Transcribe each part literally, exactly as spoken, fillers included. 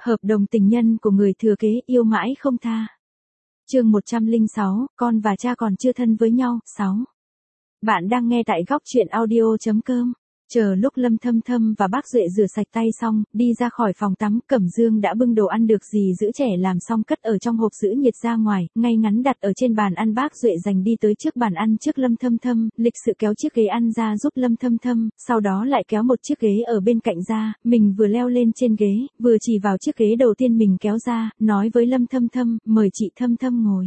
Hợp đồng tình nhân của người thừa kế yêu mãi không tha. Chương một trăm lẻ sáu, con và cha còn chưa thân với nhau, sáu. Bạn đang nghe tại góc truyện audio chấm com. Chờ lúc Lâm Thâm Thâm và bác Duệ rửa sạch tay xong, đi ra khỏi phòng tắm, Cẩm Dương đã bưng đồ ăn được dì giữ trẻ làm xong cất ở trong hộp giữ nhiệt ra ngoài, ngay ngắn đặt ở trên bàn ăn. Bác Duệ dành đi tới trước bàn ăn trước Lâm Thâm Thâm, lịch sự kéo chiếc ghế ăn ra giúp Lâm Thâm Thâm, sau đó lại kéo một chiếc ghế ở bên cạnh ra, mình vừa leo lên trên ghế, vừa chỉ vào chiếc ghế đầu tiên mình kéo ra, nói với Lâm Thâm Thâm, mời chị Thâm Thâm ngồi.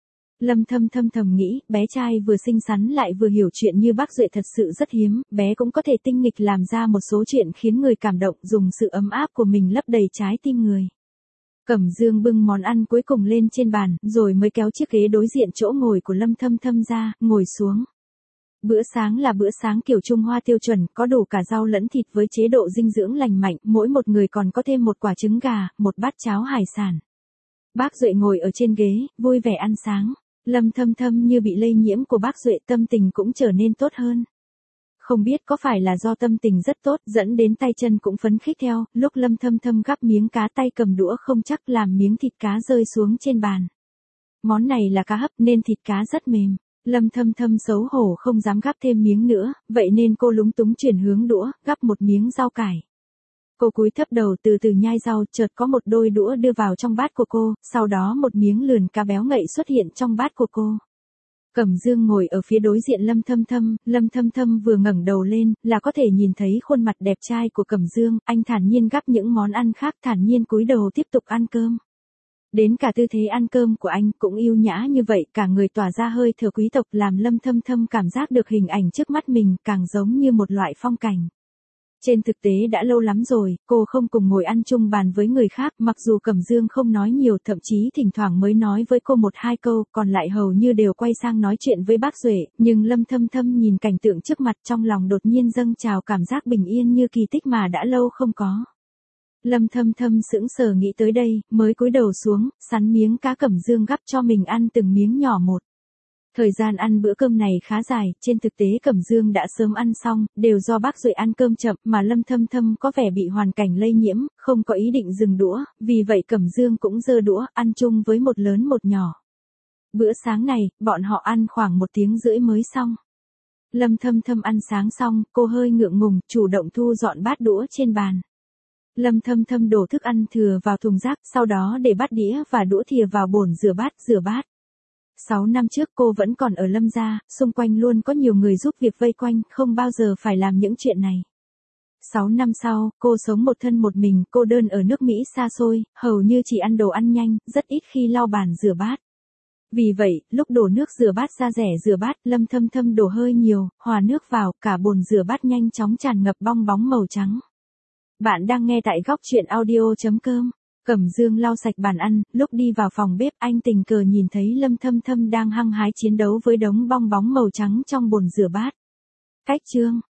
Lâm Thâm Thâm thầm nghĩ, bé trai vừa xinh xắn lại vừa hiểu chuyện như bác Duệ thật sự rất hiếm, bé cũng có thể tinh nghịch làm ra một số chuyện khiến người cảm động, dùng sự ấm áp của mình lấp đầy trái tim người. Cẩm Dương bưng món ăn cuối cùng lên trên bàn, rồi mới kéo chiếc ghế đối diện chỗ ngồi của Lâm Thâm Thâm ra, ngồi xuống. Bữa sáng là bữa sáng kiểu Trung Hoa tiêu chuẩn, có đủ cả rau lẫn thịt với chế độ dinh dưỡng lành mạnh, mỗi một người còn có thêm một quả trứng gà, một bát cháo hải sản. Bác Duệ ngồi ở trên ghế, vui vẻ ăn sáng. Lâm Thâm Thâm như bị lây nhiễm của bác Duệ, tâm tình cũng trở nên tốt hơn. Không biết có phải là do tâm tình rất tốt dẫn đến tay chân cũng phấn khích theo, lúc Lâm Thâm Thâm gắp miếng cá tay cầm đũa không chắc làm miếng thịt cá rơi xuống trên bàn. Món này là cá hấp nên thịt cá rất mềm. Lâm Thâm Thâm xấu hổ không dám gắp thêm miếng nữa, vậy nên cô lúng túng chuyển hướng đũa, gắp một miếng rau cải. Cô cúi thấp đầu từ từ nhai rau, chợt có một đôi đũa đưa vào trong bát của cô, sau đó một miếng lườn cá béo ngậy xuất hiện trong bát của cô. Cẩm Dương ngồi ở phía đối diện Lâm Thâm Thâm, Lâm Thâm Thâm vừa ngẩng đầu lên, là có thể nhìn thấy khuôn mặt đẹp trai của Cẩm Dương, anh thản nhiên gắp những món ăn khác, thản nhiên cúi đầu tiếp tục ăn cơm. Đến cả tư thế ăn cơm của anh cũng yêu nhã như vậy, cả người tỏa ra hơi thở quý tộc làm Lâm Thâm Thâm cảm giác được hình ảnh trước mắt mình càng giống như một loại phong cảnh. Trên thực tế đã lâu lắm rồi, cô không cùng ngồi ăn chung bàn với người khác, mặc dù Cẩm Dương không nói nhiều, thậm chí thỉnh thoảng mới nói với cô một hai câu, còn lại hầu như đều quay sang nói chuyện với bác Duệ, nhưng Lâm Thâm Thâm nhìn cảnh tượng trước mặt trong lòng đột nhiên dâng trào cảm giác bình yên như kỳ tích mà đã lâu không có. Lâm Thâm Thâm sững sờ nghĩ tới đây, mới cúi đầu xuống, sắn miếng cá Cẩm Dương gắp cho mình ăn từng miếng nhỏ một. Thời gian ăn bữa cơm này khá dài, trên thực tế Cẩm Dương đã sớm ăn xong, đều do bác Duệ ăn cơm chậm mà Lâm Thâm Thâm có vẻ bị hoàn cảnh lây nhiễm, không có ý định dừng đũa, vì vậy Cẩm Dương cũng giơ đũa, ăn chung với một lớn một nhỏ. Bữa sáng này, bọn họ ăn khoảng một tiếng rưỡi mới xong. Lâm Thâm Thâm ăn sáng xong, cô hơi ngượng ngùng, chủ động thu dọn bát đũa trên bàn. Lâm Thâm Thâm đổ thức ăn thừa vào thùng rác, sau đó để bát đĩa và đũa thìa vào bồn rửa bát, rửa bát. Sáu năm trước cô vẫn còn ở Lâm gia, xung quanh luôn có nhiều người giúp việc vây quanh, không bao giờ phải làm những chuyện này. Sáu năm sau, cô sống một thân một mình, cô đơn ở nước Mỹ xa xôi, hầu như chỉ ăn đồ ăn nhanh, rất ít khi lau bàn rửa bát. Vì vậy, lúc đổ nước rửa bát ra rẻ rửa bát, Lâm Thâm Thâm đổ hơi nhiều, hòa nước vào, cả bồn rửa bát nhanh chóng tràn ngập bong bóng màu trắng. Bạn đang nghe tại góc truyện audio chấm com. Cẩm Dương lau sạch bàn ăn, lúc đi vào phòng bếp anh tình cờ nhìn thấy Lâm Thâm Thâm đang hăng hái chiến đấu với đống bong bóng màu trắng trong bồn rửa bát. Cách chương